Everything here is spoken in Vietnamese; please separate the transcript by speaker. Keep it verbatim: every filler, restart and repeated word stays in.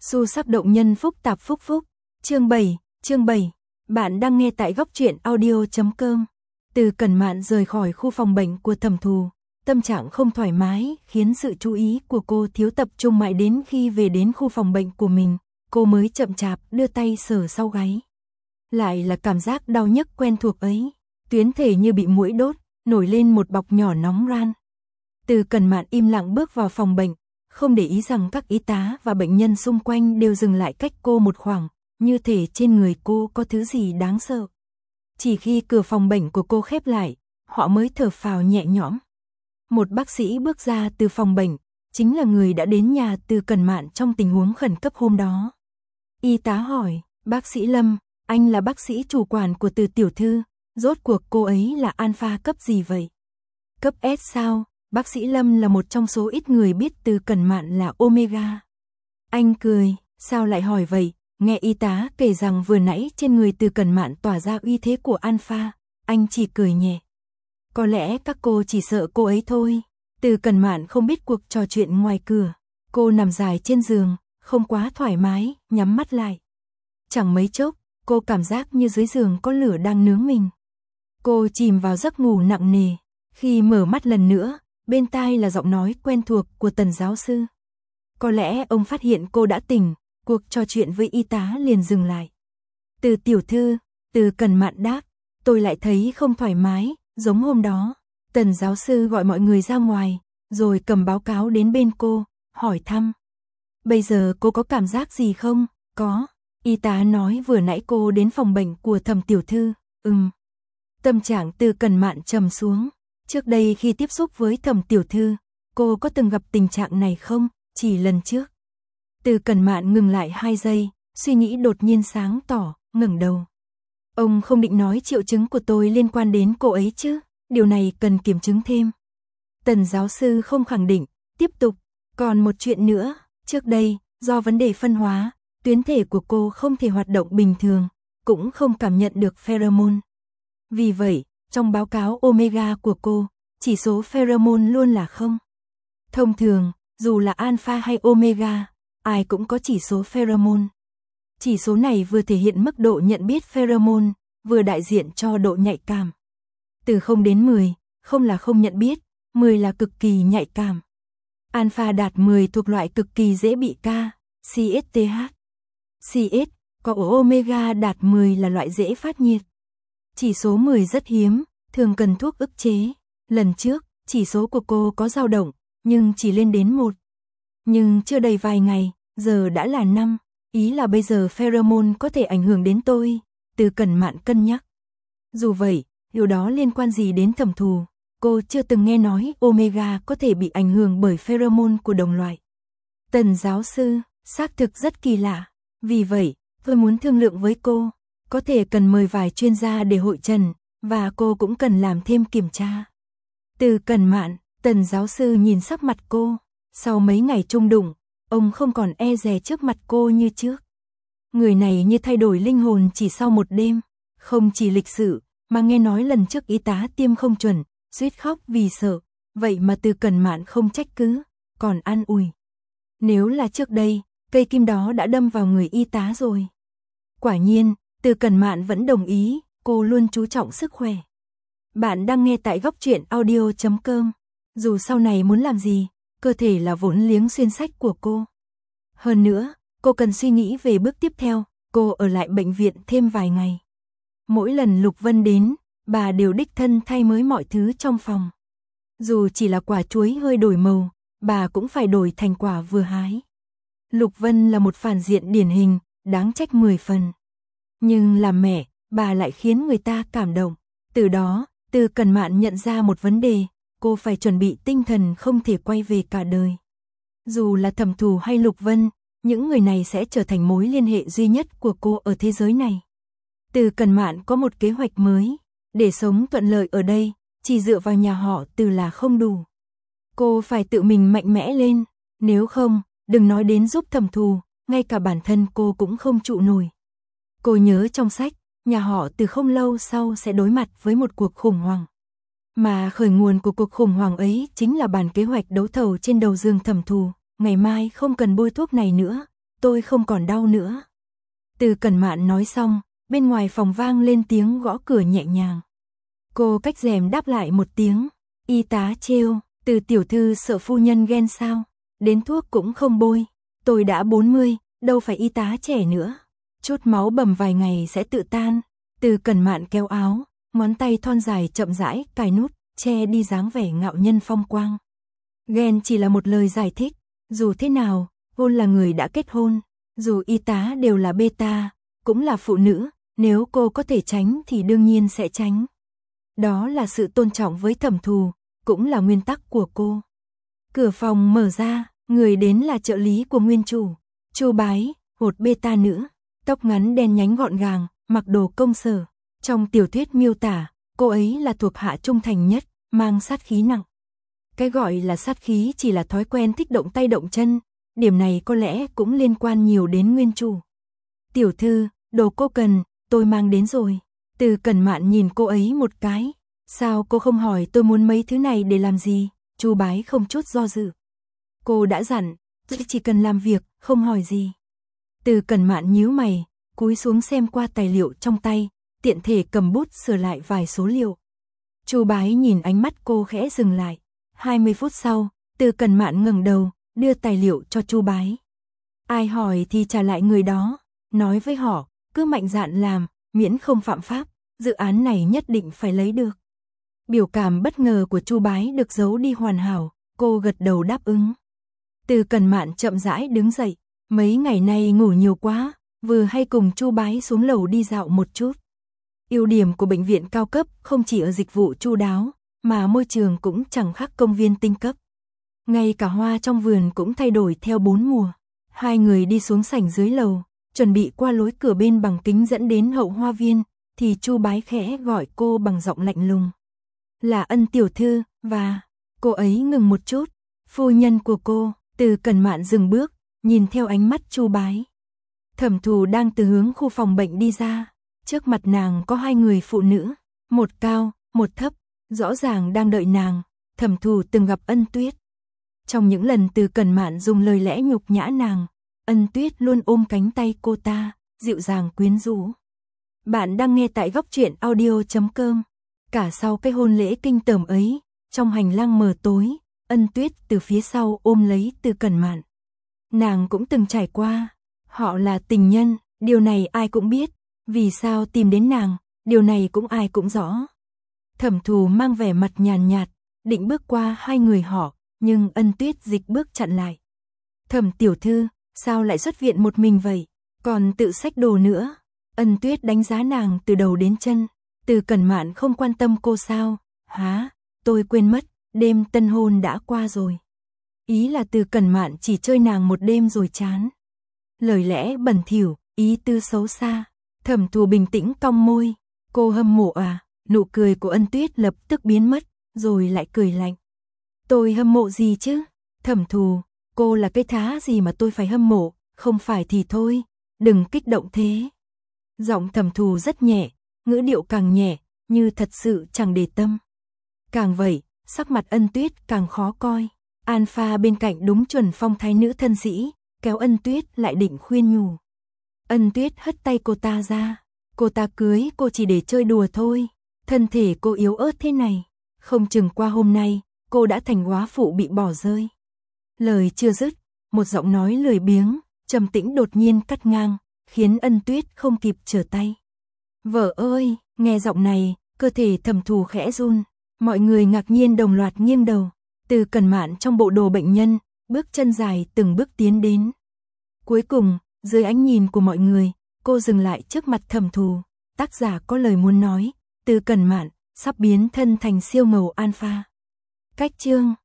Speaker 1: Xu sắc động nhân phúc tạp phúc phúc. Chương bảy, chương bảy. Bạn đang nghe tại góc truyện audio chấm com. Từ Cẩn Mạn rời khỏi khu phòng bệnh của Thẩm Thù, tâm trạng không thoải mái, khiến sự chú ý của cô thiếu tập trung mãi đến khi về đến khu phòng bệnh của mình, cô mới chậm chạp đưa tay sờ sau gáy. Lại là cảm giác đau nhức quen thuộc ấy, tuyến thể như bị muỗi đốt, nổi lên một bọc nhỏ nóng ran. Từ Cẩn Mạn im lặng bước vào phòng bệnh, không để ý rằng các y tá và bệnh nhân xung quanh đều dừng lại cách cô một khoảng, như thể trên người cô có thứ gì đáng sợ. Chỉ khi cửa phòng bệnh của cô khép lại, họ mới thở phào nhẹ nhõm. Một bác sĩ bước ra từ phòng bệnh, chính là người đã đến nhà Từ Cẩn Mạn trong tình huống khẩn cấp hôm đó. Y tá hỏi, bác sĩ Lâm, anh là bác sĩ chủ quản của Từ tiểu thư, rốt cuộc cô ấy là alpha cấp gì vậy? Cấp S sao? Bác sĩ Lâm là một trong số ít người biết Từ Cẩn Mạn là omega. Anh cười, sao lại hỏi vậy? Nghe y tá kể rằng vừa nãy trên người Từ Cẩn Mạn tỏa ra uy thế của alpha, anh chỉ cười nhẹ. Có lẽ các cô chỉ sợ cô ấy thôi. Từ Cẩn Mạn không biết cuộc trò chuyện ngoài cửa. Cô nằm dài trên giường, không quá thoải mái, nhắm mắt lại. Chẳng mấy chốc, cô cảm giác như dưới giường có lửa đang nướng mình. Cô chìm vào giấc ngủ nặng nề. Khi mở mắt lần nữa, bên tai là giọng nói quen thuộc của Tần giáo sư. Có lẽ ông phát hiện cô đã tỉnh, cuộc trò chuyện với y tá liền dừng lại. Từ tiểu thư, Từ Cẩn Mạn đáp, tôi lại thấy không thoải mái, giống hôm đó. Tần giáo sư gọi mọi người ra ngoài, rồi cầm báo cáo đến bên cô, hỏi thăm. Bây giờ cô có cảm giác gì không? Có. Y tá nói vừa nãy cô đến phòng bệnh của Thẩm tiểu thư. Ừm. Tâm trạng Từ Cẩn Mạn trầm xuống. Trước đây khi tiếp xúc với Thẩm tiểu thư, cô có từng gặp tình trạng này không? Chỉ lần trước. Từ Cẩn Mạn ngừng lại hai giây, suy nghĩ đột nhiên sáng tỏ, ngẩng đầu. Ông không định nói triệu chứng của tôi liên quan đến cô ấy chứ? Điều này cần kiểm chứng thêm. Tần giáo sư không khẳng định, tiếp tục. Còn một chuyện nữa, trước đây, do vấn đề phân hóa, tuyến thể của cô không thể hoạt động bình thường, cũng không cảm nhận được pheromone. Vì vậy, trong báo cáo omega của cô, chỉ số pheromone luôn là không. Thông thường, dù là alpha hay omega, ai cũng có chỉ số pheromone. Chỉ số này vừa thể hiện mức độ nhận biết pheromone, vừa đại diện cho độ nhạy cảm. Từ không đến mười, không là không nhận biết, mười là cực kỳ nhạy cảm. Alpha đạt mười thuộc loại cực kỳ dễ bị K, xê ét tê hát. xê ét, có ở omega đạt mười là loại dễ phát nhiệt. Chỉ số mười rất hiếm, thường cần thuốc ức chế. Lần trước, chỉ số của cô có dao động, nhưng chỉ lên đến một. Nhưng chưa đầy vài ngày, giờ đã là năm. Ý là bây giờ pheromone có thể ảnh hưởng đến tôi. Từ Cẩn Mạn cân nhắc. Dù vậy, điều đó liên quan gì đến Thẩm Thù? Cô chưa từng nghe nói omega có thể bị ảnh hưởng bởi pheromone của đồng loại. Tần giáo sư, xác thực rất kỳ lạ. Vì vậy, tôi muốn thương lượng với cô. Có thể cần mời vài chuyên gia để hội trần, và cô cũng cần làm thêm kiểm tra. Từ Cẩn Mạn, Tần giáo sư nhìn sắc mặt cô. Sau mấy ngày chung đụng, ông không còn e dè trước mặt cô như trước. Người này như thay đổi linh hồn chỉ sau một đêm. Không chỉ lịch sự, mà nghe nói lần trước y tá tiêm không chuẩn, suýt khóc vì sợ. Vậy mà Từ Cẩn Mạn không trách cứ, còn an ủi. Nếu là trước đây, cây kim đó đã đâm vào người y tá rồi. Quả nhiên, Từ Cẩn Mạn vẫn đồng ý, cô luôn chú trọng sức khỏe. Bạn đang nghe tại góc truyện audio chấm com. Dù sau này muốn làm gì, cơ thể là vốn liếng xuyên sách của cô. Hơn nữa, cô cần suy nghĩ về bước tiếp theo, cô ở lại bệnh viện thêm vài ngày. Mỗi lần Lục Vân đến, bà đều đích thân thay mới mọi thứ trong phòng. Dù chỉ là quả chuối hơi đổi màu, bà cũng phải đổi thành quả vừa hái. Lục Vân là một phản diện điển hình, đáng trách mười phần. Nhưng làm mẹ, bà lại khiến người ta cảm động. Từ đó, Từ Cẩn Mạn nhận ra một vấn đề, cô phải chuẩn bị tinh thần không thể quay về cả đời. Dù là Thẩm Thù hay Lục Vân, những người này sẽ trở thành mối liên hệ duy nhất của cô ở thế giới này. Từ Cẩn Mạn có một kế hoạch mới, để sống thuận lợi ở đây, chỉ dựa vào nhà họ Từ là không đủ. Cô phải tự mình mạnh mẽ lên, nếu không, đừng nói đến giúp Thẩm Thù, ngay cả bản thân cô cũng không trụ nổi. Cô nhớ trong sách, nhà họ Từ không lâu sau sẽ đối mặt với một cuộc khủng hoảng. Mà khởi nguồn của cuộc khủng hoảng ấy chính là bản kế hoạch đấu thầu trên đầu giường Thẩm Thù. Ngày mai không cần bôi thuốc này nữa, tôi không còn đau nữa. Từ Cẩn Mạn nói xong, bên ngoài phòng vang lên tiếng gõ cửa nhẹ nhàng. Cô cách rèm đáp lại một tiếng, y tá trêu, Từ tiểu thư sợ phu nhân ghen sao, đến thuốc cũng không bôi, tôi đã bốn mươi, đâu phải y tá trẻ nữa. Chút máu bầm vài ngày sẽ tự tan. Từ Cẩn Mạn kéo áo, ngón tay thon dài chậm rãi cài nút, che đi dáng vẻ ngạo nhân phong quang. Ghen chỉ là một lời giải thích, dù thế nào, hôn là người đã kết hôn, dù y tá đều là beta, cũng là phụ nữ, nếu cô có thể tránh thì đương nhiên sẽ tránh. Đó là sự tôn trọng với Thẩm Thù, cũng là nguyên tắc của cô. Cửa phòng mở ra, người đến là trợ lý của nguyên chủ, Chu Bái, một beta nữ, tóc ngắn đen nhánh gọn gàng, mặc đồ công sở. Trong tiểu thuyết miêu tả, cô ấy là thuộc hạ trung thành nhất, mang sát khí nặng. Cái gọi là sát khí chỉ là thói quen thích động tay động chân, điểm này có lẽ cũng liên quan nhiều đến nguyên chủ. Tiểu thư, đồ cô cần, tôi mang đến rồi. Từ Cẩn Mạn nhìn cô ấy một cái. Sao cô không hỏi tôi muốn mấy thứ này để làm gì? Chu Bái không chút do dự. Cô đã dặn, chỉ cần làm việc, không hỏi gì. Từ Cẩn Mạn nhíu mày, cúi xuống xem qua tài liệu trong tay, tiện thể cầm bút sửa lại vài số liệu. Chu Bái nhìn ánh mắt cô khẽ dừng lại. hai mươi phút sau, Từ Cẩn Mạn ngẩng đầu, đưa tài liệu cho Chu Bái. Ai hỏi thì trả lại người đó, nói với họ, cứ mạnh dạn làm, miễn không phạm pháp, dự án này nhất định phải lấy được. Biểu cảm bất ngờ của Chu Bái được giấu đi hoàn hảo, cô gật đầu đáp ứng. Từ Cẩn Mạn chậm rãi đứng dậy, mấy ngày nay ngủ nhiều quá, vừa hay cùng Chu Bái xuống lầu đi dạo một chút. Ưu điểm của bệnh viện cao cấp không chỉ ở dịch vụ chu đáo, mà môi trường cũng chẳng khác công viên tinh cấp. Ngay cả hoa trong vườn cũng thay đổi theo bốn mùa. Hai người đi xuống sảnh dưới lầu, chuẩn bị qua lối cửa bên bằng kính dẫn đến hậu hoa viên, thì Chu Bái khẽ gọi cô bằng giọng lạnh lùng. Là Ân tiểu thư, và... Cô ấy ngừng một chút. Phu nhân của cô. Từ Cẩn Mạn dừng bước, nhìn theo ánh mắt Chu Bái. Thẩm Thù đang từ hướng khu phòng bệnh đi ra. Trước mặt nàng có hai người phụ nữ, một cao, một thấp, rõ ràng đang đợi nàng. Thẩm Thù từng gặp Ân Tuyết. Trong những lần Từ Cẩn Mạn dùng lời lẽ nhục nhã nàng, Ân Tuyết luôn ôm cánh tay cô ta, dịu dàng quyến rũ. Bạn đang nghe tại góc truyện audio chấm com. Cả sau cái hôn lễ kinh tởm ấy, trong hành lang mờ tối, Ân Tuyết từ phía sau ôm lấy Từ Cẩn Mạn. Nàng cũng từng trải qua, họ là tình nhân, điều này ai cũng biết, vì sao tìm đến nàng, điều này cũng ai cũng rõ. Thẩm Thù mang vẻ mặt nhàn nhạt, định bước qua hai người họ, nhưng Ân Tuyết dịch bước chặn lại. Thẩm tiểu thư, sao lại xuất viện một mình vậy, còn tự xách đồ nữa? Ân Tuyết đánh giá nàng từ đầu đến chân. Từ Cẩn Mạn không quan tâm cô sao? Hả? Tôi quên mất, đêm tân hôn đã qua rồi. Ý là Từ Cẩn Mạn chỉ chơi nàng một đêm rồi chán. Lời lẽ bẩn thỉu, ý tư xấu xa. Thẩm Thù bình tĩnh cong môi. Cô hâm mộ à? Nụ cười của Ân Tuyết lập tức biến mất, rồi lại cười lạnh. Tôi hâm mộ gì chứ? Thẩm Thù, cô là cái thá gì mà tôi phải hâm mộ, không phải thì thôi, đừng kích động thế. Giọng Thẩm Thù rất nhẹ, ngữ điệu càng nhẹ, như thật sự chẳng để tâm. Càng vậy, sắc mặt Ân Tuyết càng khó coi. Alpha bên cạnh đúng chuẩn phong thái nữ thân sĩ, kéo Ân Tuyết lại định khuyên nhủ. Ân Tuyết hất tay cô ta ra. Cô ta cưới cô chỉ để chơi đùa thôi. Thân thể cô yếu ớt thế này, không chừng qua hôm nay, cô đã thành góa phụ bị bỏ rơi. Lời chưa dứt, một giọng nói lười biếng, trầm tĩnh đột nhiên cắt ngang, khiến Ân Tuyết không kịp trở tay. Vợ ơi, nghe giọng này, cơ thể Thẩm Thù khẽ run, mọi người ngạc nhiên đồng loạt nghiêng đầu. Từ Cẩn Mạn trong bộ đồ bệnh nhân, bước chân dài từng bước tiến đến. Cuối cùng, dưới ánh nhìn của mọi người, cô dừng lại trước mặt Thẩm Thù. Tác giả có lời muốn nói, Từ Cẩn Mạn sắp biến thân thành siêu ngầu alpha. Cách chương